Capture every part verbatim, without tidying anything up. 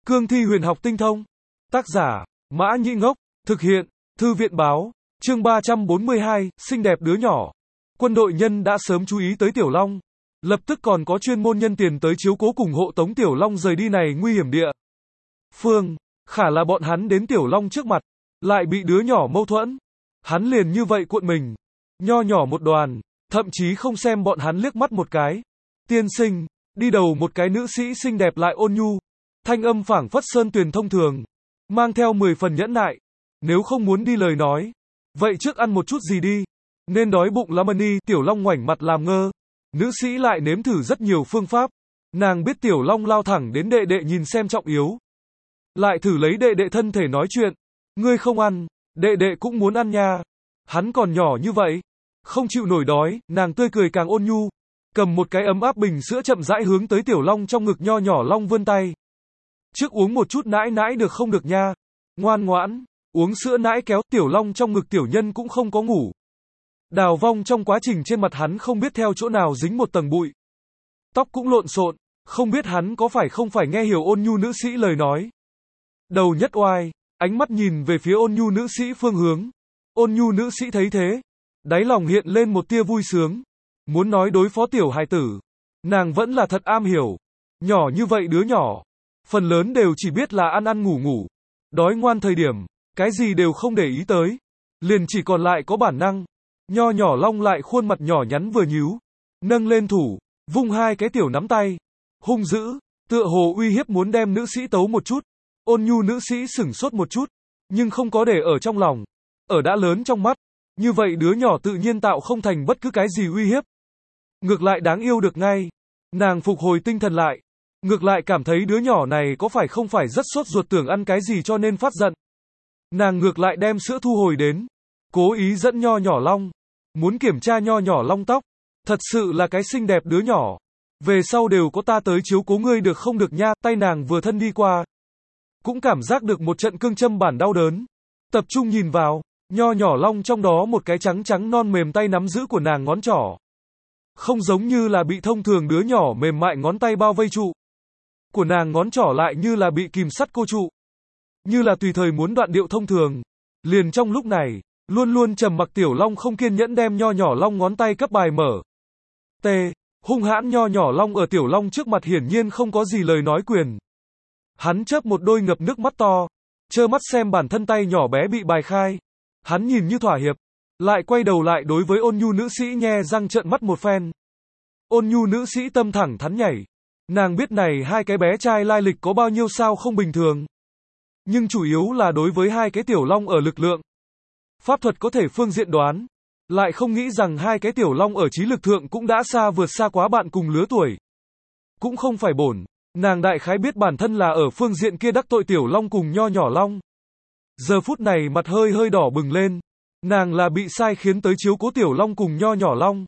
Cương thi huyền học tinh thông. Tác giả, Mã Nhĩ Ngốc. Thực hiện, Thư viện báo. Chương ba trăm bốn mươi hai, xinh đẹp đứa nhỏ. Quân đội nhân đã sớm chú ý tới Tiểu Long. Lập tức còn có chuyên môn nhân tiền tới chiếu cố cùng hộ tống Tiểu Long rời đi này nguy hiểm địa phương. Khả là bọn hắn đến Tiểu Long trước mặt, lại bị đứa nhỏ mâu thuẫn. Hắn liền như vậy cuộn mình. Nho nhỏ một đoàn, thậm chí không xem bọn hắn liếc mắt một cái. Tiên sinh, đi đầu một cái nữ sĩ xinh đẹp lại ôn nhu. Thanh âm phảng phất sơn tuyền thông thường, mang theo mười phần nhẫn nại. Nếu không muốn đi lời nói, vậy trước ăn một chút gì đi. Nên đói bụng lắm đi. Tiểu Long ngoảnh mặt làm ngơ. Nữ sĩ lại nếm thử rất nhiều phương pháp. Nàng biết Tiểu Long lao thẳng đến đệ đệ nhìn xem trọng yếu. Lại thử lấy đệ đệ thân thể nói chuyện. Ngươi không ăn, đệ đệ cũng muốn ăn nha. Hắn còn nhỏ như vậy, không chịu nổi đói. Nàng tươi cười càng ôn nhu, cầm một cái ấm áp bình sữa chậm rãi hướng tới Tiểu Long trong ngực nho nhỏ Long vươn tay. Trước uống một chút nãi nãi được không được nha. Ngoan ngoãn, uống sữa nãi kéo. Tiểu Long trong ngực tiểu nhân cũng không có ngủ. Đào vong trong quá trình trên mặt hắn không biết theo chỗ nào dính một tầng bụi. Tóc cũng lộn xộn, không biết hắn có phải không phải nghe hiểu ôn nhu nữ sĩ lời nói. Đầu nhất oai, ánh mắt nhìn về phía ôn nhu nữ sĩ phương hướng. Ôn nhu nữ sĩ thấy thế, đáy lòng hiện lên một tia vui sướng. Muốn nói đối phó tiểu hài tử, nàng vẫn là thật am hiểu. Nhỏ như vậy đứa nhỏ, phần lớn đều chỉ biết là ăn ăn ngủ ngủ. Đói ngoan thời điểm, cái gì đều không để ý tới. Liền chỉ còn lại có bản năng. Nho nhỏ Long lại khuôn mặt nhỏ nhắn vừa nhíu, nâng lên thủ, vung hai cái tiểu nắm tay, hung dữ, tựa hồ uy hiếp muốn đem nữ sĩ tấu một chút. Ôn nhu nữ sĩ sửng sốt một chút, nhưng không có để ở trong lòng. Ở đã lớn trong mắt, như vậy đứa nhỏ tự nhiên tạo không thành bất cứ cái gì uy hiếp. Ngược lại đáng yêu được ngay. Nàng phục hồi tinh thần lại. Ngược lại cảm thấy đứa nhỏ này có phải không phải rất sốt ruột tưởng ăn cái gì cho nên phát giận. Nàng ngược lại đem sữa thu hồi đến, cố ý dẫn nho nhỏ Long, muốn kiểm tra nho nhỏ Long tóc. Thật sự là cái xinh đẹp đứa nhỏ. Về sau đều có ta tới chiếu cố ngươi được không được nha. Tay nàng vừa thân đi qua, cũng cảm giác được một trận cương châm bản đau đớn. Tập trung nhìn vào, nho nhỏ Long trong đó một cái trắng trắng non mềm tay nắm giữ của nàng ngón trỏ. Không giống như là bị thông thường đứa nhỏ mềm mại ngón tay bao vây trụ. Của nàng ngón trỏ lại như là bị kìm sắt cô trụ. Như là tùy thời muốn đoạn điệu thông thường. Liền trong lúc này, luôn luôn trầm mặc Tiểu Long không kiên nhẫn đem nho nhỏ Long ngón tay cấp bài mở. T. Hung hãn nho nhỏ Long ở Tiểu Long trước mặt hiển nhiên không có gì lời nói quyền. Hắn chớp một đôi ngập nước mắt to, trơ mắt xem bản thân tay nhỏ bé bị bài khai. Hắn nhìn như thỏa hiệp, lại quay đầu lại đối với ôn nhu nữ sĩ nhe răng trợn mắt một phen. Ôn nhu nữ sĩ tâm thẳng thắn nhảy. Nàng biết này hai cái bé trai lai lịch có bao nhiêu sao không bình thường. Nhưng chủ yếu là đối với hai cái Tiểu Long ở lực lượng, pháp thuật có thể phương diện đoán. Lại không nghĩ rằng hai cái Tiểu Long ở trí lực thượng cũng đã xa vượt xa quá bạn cùng lứa tuổi. Cũng không phải bổn. Nàng đại khái biết bản thân là ở phương diện kia đắc tội Tiểu Long cùng nho nhỏ Long. Giờ phút này mặt hơi hơi đỏ bừng lên. Nàng là bị sai khiến tới chiếu cố Tiểu Long cùng nho nhỏ Long.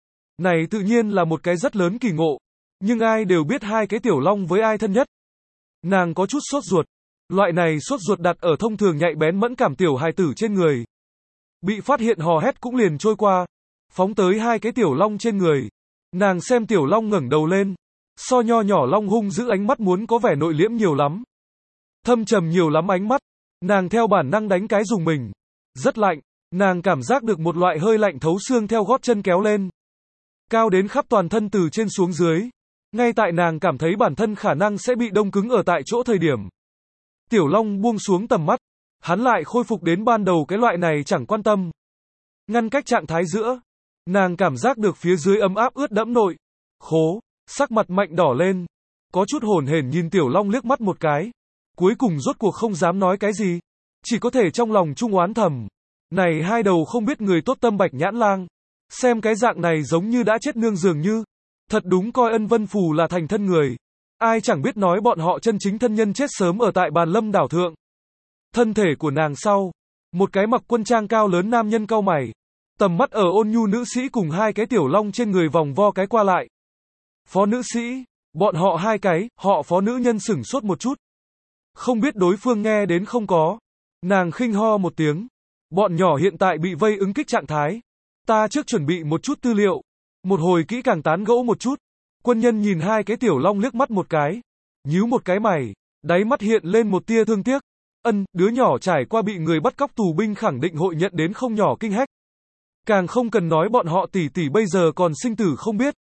Này tự nhiên là một cái rất lớn kỳ ngộ. Nhưng ai đều biết hai cái Tiểu Long với ai thân nhất. Nàng có chút sốt ruột. Loại này sốt ruột đặt ở thông thường nhạy bén mẫn cảm tiểu hài tử trên người. Bị phát hiện hò hét cũng liền trôi qua. Phóng tới hai cái Tiểu Long trên người. Nàng xem Tiểu Long ngẩng đầu lên. So nho nhỏ Long hung giữ ánh mắt muốn có vẻ nội liễm nhiều lắm. Thâm trầm nhiều lắm ánh mắt. Nàng theo bản năng đánh cái dùng mình. Rất lạnh. Nàng cảm giác được một loại hơi lạnh thấu xương theo gót chân kéo lên. Cao đến khắp toàn thân từ trên xuống dưới. Ngay tại nàng cảm thấy bản thân khả năng sẽ bị đông cứng ở tại chỗ thời điểm. Tiểu Long buông xuống tầm mắt. Hắn lại khôi phục đến ban đầu cái loại này chẳng quan tâm. Ngăn cách trạng thái giữa. Nàng cảm giác được phía dưới ấm áp ướt đẫm nội. Khố. Sắc mặt mạnh đỏ lên. Có chút hồn hển nhìn Tiểu Long liếc mắt một cái. Cuối cùng rốt cuộc không dám nói cái gì. Chỉ có thể trong lòng chung oán thầm. Này hai đầu không biết người tốt tâm Bạch Nhãn Lang. Xem cái dạng này giống như đã chết nương dường như. Thật đúng coi Ân Vân Phù là thành thân người. Ai chẳng biết nói bọn họ chân chính thân nhân chết sớm ở tại Bàn Lâm đảo thượng. Thân thể của nàng sau. Một cái mặc quân trang cao lớn nam nhân cau mày. Tầm mắt ở ôn nhu nữ sĩ cùng hai cái Tiểu Long trên người vòng vo cái qua lại. Phó nữ sĩ, bọn họ hai cái, họ phó nữ nhân sửng sốt một chút. Không biết đối phương nghe đến không có. Nàng khinh ho một tiếng. Bọn nhỏ hiện tại bị vây ứng kích trạng thái. Ta trước chuẩn bị một chút tư liệu. Một hồi kỹ càng tán gẫu một chút. Quân nhân nhìn hai cái Tiểu Long liếc mắt một cái. Nhíu một cái mày. Đáy mắt hiện lên một tia thương tiếc. Ân, đứa nhỏ trải qua bị người bắt cóc tù binh khẳng định hội nhận đến không nhỏ kinh hách. Càng không cần nói bọn họ tỷ tỷ bây giờ còn sinh tử không biết.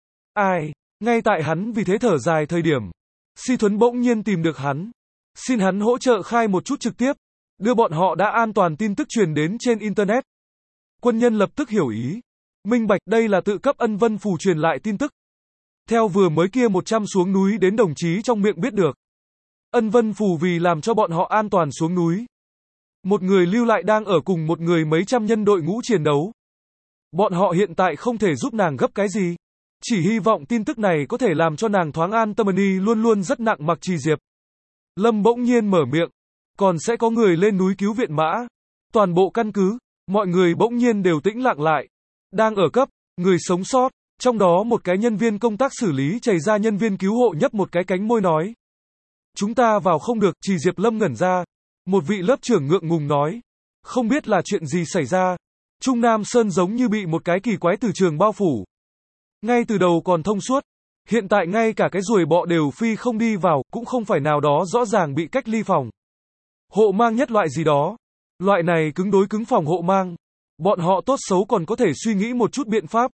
Ai, ngay tại hắn vì thế thở dài thời điểm. Si Thuấn bỗng nhiên tìm được hắn. Xin hắn hỗ trợ khai một chút trực tiếp. Đưa bọn họ đã an toàn tin tức truyền đến trên Internet. Quân nhân lập tức hiểu ý. Minh bạch đây là tự cấp Ân Vân Phù truyền lại tin tức. Theo vừa mới kia một trăm xuống núi đến đồng chí trong miệng biết được. Ân Vân Phù vì làm cho bọn họ an toàn xuống núi. Một người lưu lại đang ở cùng một người mấy trăm nhân đội ngũ chiến đấu. Bọn họ hiện tại không thể giúp nàng gấp cái gì. Chỉ hy vọng tin tức này có thể làm cho nàng thoáng an tâm. Ni luôn luôn rất nặng mặc Trì Diệp. Lâm bỗng nhiên mở miệng. Còn sẽ có người lên núi cứu viện mã. Toàn bộ căn cứ, mọi người bỗng nhiên đều tĩnh lặng lại. Đang ở cấp, người sống sót. Trong đó một cái nhân viên công tác xử lý chảy ra nhân viên cứu hộ nhấp một cái cánh môi nói. Chúng ta vào không được, Trì Diệp Lâm ngẩn ra. Một vị lớp trưởng ngượng ngùng nói. Không biết là chuyện gì xảy ra. Trung Nam Sơn giống như bị một cái kỳ quái từ trường bao phủ. Ngay từ đầu còn thông suốt. Hiện tại ngay cả cái ruồi bọ đều phi không đi vào, cũng không phải nào đó rõ ràng bị cách ly phòng. Hộ mang nhất loại gì đó. Loại này cứng đối cứng phòng hộ mang. Bọn họ tốt xấu còn có thể suy nghĩ một chút biện pháp.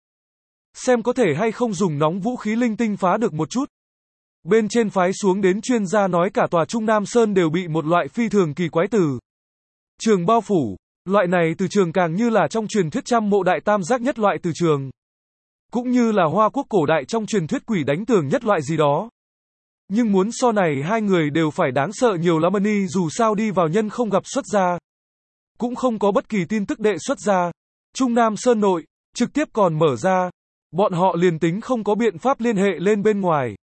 Xem có thể hay không dùng nóng vũ khí linh tinh phá được một chút. Bên trên phái xuống đến chuyên gia nói cả tòa Trung Nam Sơn đều bị một loại phi thường kỳ quái từ trường bao phủ. Loại này từ trường càng như là trong truyền thuyết trăm mộ đại tam giác nhất loại từ trường. Cũng như là Hoa Quốc cổ đại trong truyền thuyết quỷ đánh tường nhất loại gì đó. Nhưng muốn so này hai người đều phải đáng sợ nhiều lắm. Ni dù sao đi vào nhân không gặp xuất ra. Cũng không có bất kỳ tin tức đệ xuất ra. Trung Nam Sơn nội, trực tiếp còn mở ra. Bọn họ liền tính không có biện pháp liên hệ lên bên ngoài.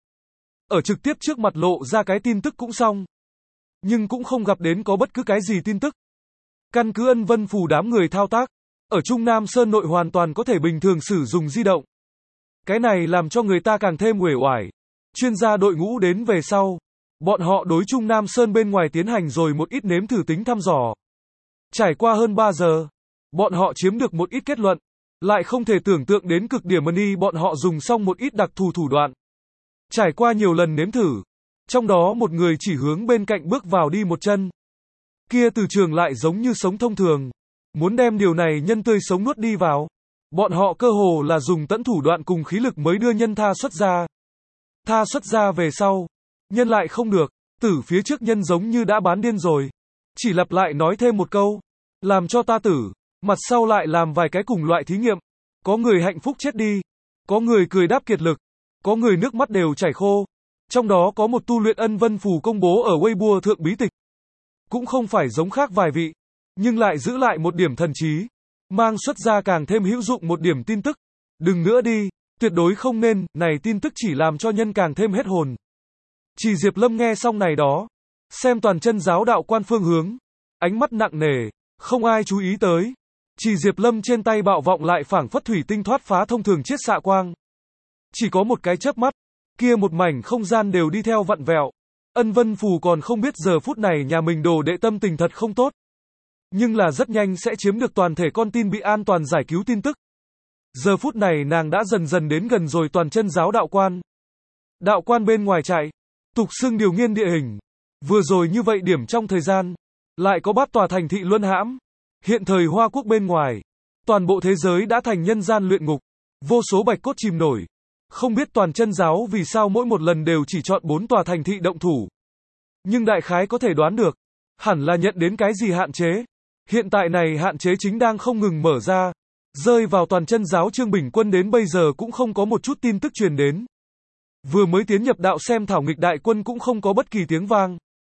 Ở trực tiếp trước mặt lộ ra cái tin tức cũng xong. Nhưng cũng không gặp đến có bất cứ cái gì tin tức. Căn cứ Ân Vân Phù đám người thao tác. Ở Trung Nam Sơn nội hoàn toàn có thể bình thường sử dụng di động. Cái này làm cho người ta càng thêm uể oải. Chuyên gia đội ngũ đến về sau. Bọn họ đối Trung Nam Sơn bên ngoài tiến hành rồi một ít nếm thử tính thăm dò. Trải qua hơn ba giờ. Bọn họ chiếm được một ít kết luận. Lại không thể tưởng tượng đến cực điểm. Ni bọn họ dùng xong một ít đặc thù thủ đoạn. Trải qua nhiều lần nếm thử. Trong đó một người chỉ hướng bên cạnh bước vào đi một chân. Kia từ trường lại giống như sống thông thường. Muốn đem điều này nhân tươi sống nuốt đi vào. Bọn họ cơ hồ là dùng tận thủ đoạn cùng khí lực mới đưa nhân tha xuất ra. Tha xuất ra về sau. Nhân lại không được. Tử phía trước nhân giống như đã bán điên rồi. Chỉ lặp lại nói thêm một câu. Làm cho ta tử. Mặt sau lại làm vài cái cùng loại thí nghiệm. Có người hạnh phúc chết đi. Có người cười đáp kiệt lực. Có người nước mắt đều chảy khô. Trong đó có một tu luyện Ân Vân Phù công bố ở Weibo thượng bí tịch. Cũng không phải giống khác vài vị. Nhưng lại giữ lại một điểm thần trí. Mang xuất ra càng thêm hữu dụng một điểm tin tức. Đừng nữa đi. Tuyệt đối không nên. Này tin tức chỉ làm cho nhân càng thêm hết hồn. Chỉ Diệp Lâm nghe xong này đó. Xem toàn chân giáo đạo quan phương hướng. Ánh mắt nặng nề. Không ai chú ý tới. Chỉ Diệp Lâm trên tay bạo vọng lại phảng phất thủy tinh thoát phá thông thường chiết xạ quang. Chỉ có một cái chớp mắt. Kia một mảnh không gian đều đi theo vặn vẹo. Ân Vân Phù còn không biết giờ phút này nhà mình đồ đệ tâm tình thật không tốt. Nhưng là rất nhanh sẽ chiếm được toàn thể con tin bị an toàn giải cứu tin tức. Giờ phút này nàng đã dần dần đến gần rồi toàn chân giáo đạo quan. Đạo quan bên ngoài chạy. Tục xưng điều nghiên địa hình. Vừa rồi như vậy điểm trong thời gian. Lại có bát tòa thành thị luân hãm. Hiện thời Hoa Quốc bên ngoài. Toàn bộ thế giới đã thành nhân gian luyện ngục. Vô số bạch cốt chìm nổi. Không biết toàn chân giáo vì sao mỗi một lần đều chỉ chọn bốn tòa thành thị động thủ. Nhưng đại khái có thể đoán được. Hẳn là nhận đến cái gì hạn chế. Hiện tại này hạn chế chính đang không ngừng mở ra. Rơi vào toàn chân giáo Trương Bình Quân đến bây giờ cũng không có một chút tin tức truyền đến. Vừa mới tiến nhập đạo xem thảo nghịch đại quân cũng không có bất kỳ tiếng vang.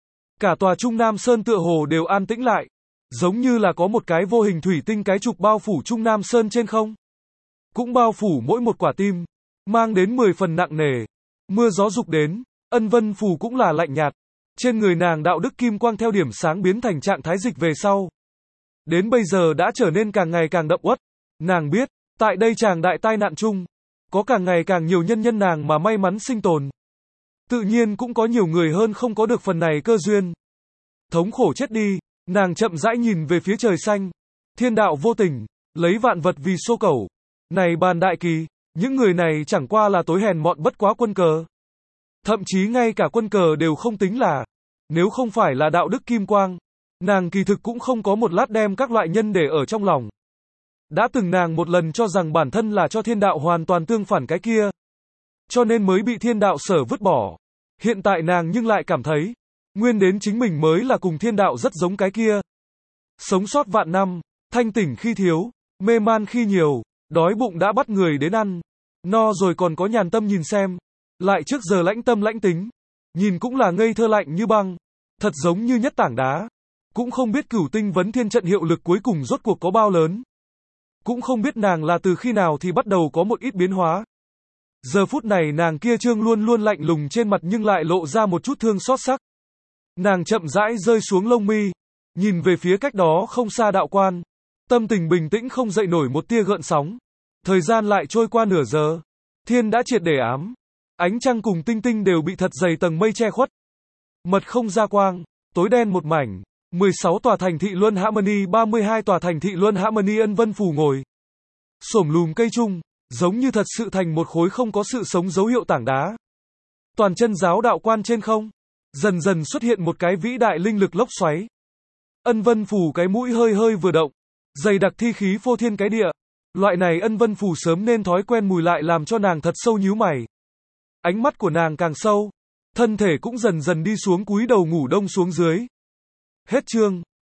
Cả tòa Trung Nam Sơn tựa hồ đều an tĩnh lại. Giống như là có một cái vô hình thủy tinh cái trục bao phủ Trung Nam Sơn trên không. Cũng bao phủ mỗi một quả tim. Mang đến mười phần nặng nề. Mưa gió dục đến. Ân Vân Phù cũng là lạnh nhạt. Trên người nàng đạo đức kim quang theo điểm sáng biến thành trạng thái dịch về sau. Đến bây giờ đã trở nên càng ngày càng đậm uất. Nàng biết, tại đây chàng đại tai nạn chung. Có càng ngày càng nhiều nhân nhân nàng mà may mắn sinh tồn. Tự nhiên cũng có nhiều người hơn không có được phần này cơ duyên. Thống khổ chết đi. Nàng chậm rãi nhìn về phía trời xanh. Thiên đạo vô tình. Lấy vạn vật vì xô cẩu. Này bàn đại kỳ. Những người này chẳng qua là tối hèn mọn bất quá quân cờ. Thậm chí ngay cả quân cờ đều không tính là. Nếu không phải là đạo đức kim quang, nàng kỳ thực cũng không có một lát đem các loại nhân để ở trong lòng. Đã từng nàng một lần cho rằng bản thân là cho thiên đạo hoàn toàn tương phản cái kia, cho nên mới bị thiên đạo sở vứt bỏ. Hiện tại nàng nhưng lại cảm thấy, nguyên đến chính mình mới là cùng thiên đạo rất giống cái kia. Sống sót vạn năm, thanh tỉnh khi thiếu, mê man khi nhiều, đói bụng đã bắt người đến ăn, no rồi còn có nhàn tâm nhìn xem, lại trước giờ lãnh tâm lãnh tính, nhìn cũng là ngây thơ lạnh như băng, thật giống như nhất tảng đá. Cũng không biết cửu tinh vấn thiên trận hiệu lực cuối cùng rốt cuộc có bao lớn. Cũng không biết nàng là từ khi nào thì bắt đầu có một ít biến hóa. Giờ phút này nàng kia trương luôn luôn lạnh lùng trên mặt nhưng lại lộ ra một chút thương xót sắc. Nàng chậm rãi rơi xuống lông mi, nhìn về phía cách đó không xa đạo quan. Tâm tình bình tĩnh không dậy nổi một tia gợn sóng. Thời gian lại trôi qua nửa giờ. Thiên đã triệt để ám. Ánh trăng cùng tinh tinh đều bị thật dày tầng mây che khuất. Mật không ra quang, tối đen một mảnh. mười sáu tòa thành thị Luân Harmony, ba mươi hai tòa thành thị Luân Harmony. Ân Vân Phù ngồi xổm lùm cây chung, giống như thật sự thành một khối không có sự sống dấu hiệu tảng đá. Toàn chân giáo đạo quan trên không, dần dần xuất hiện một cái vĩ đại linh lực lốc xoáy. Ân Vân Phù cái mũi hơi hơi vừa động, dày đặc thi khí phô thiên cái địa. Loại này Ân Vân Phù sớm nên thói quen mùi lại làm cho nàng thật sâu nhíu mày. Ánh mắt của nàng càng sâu, thân thể cũng dần dần đi xuống cúi đầu ngủ đông xuống dưới. Hết chương.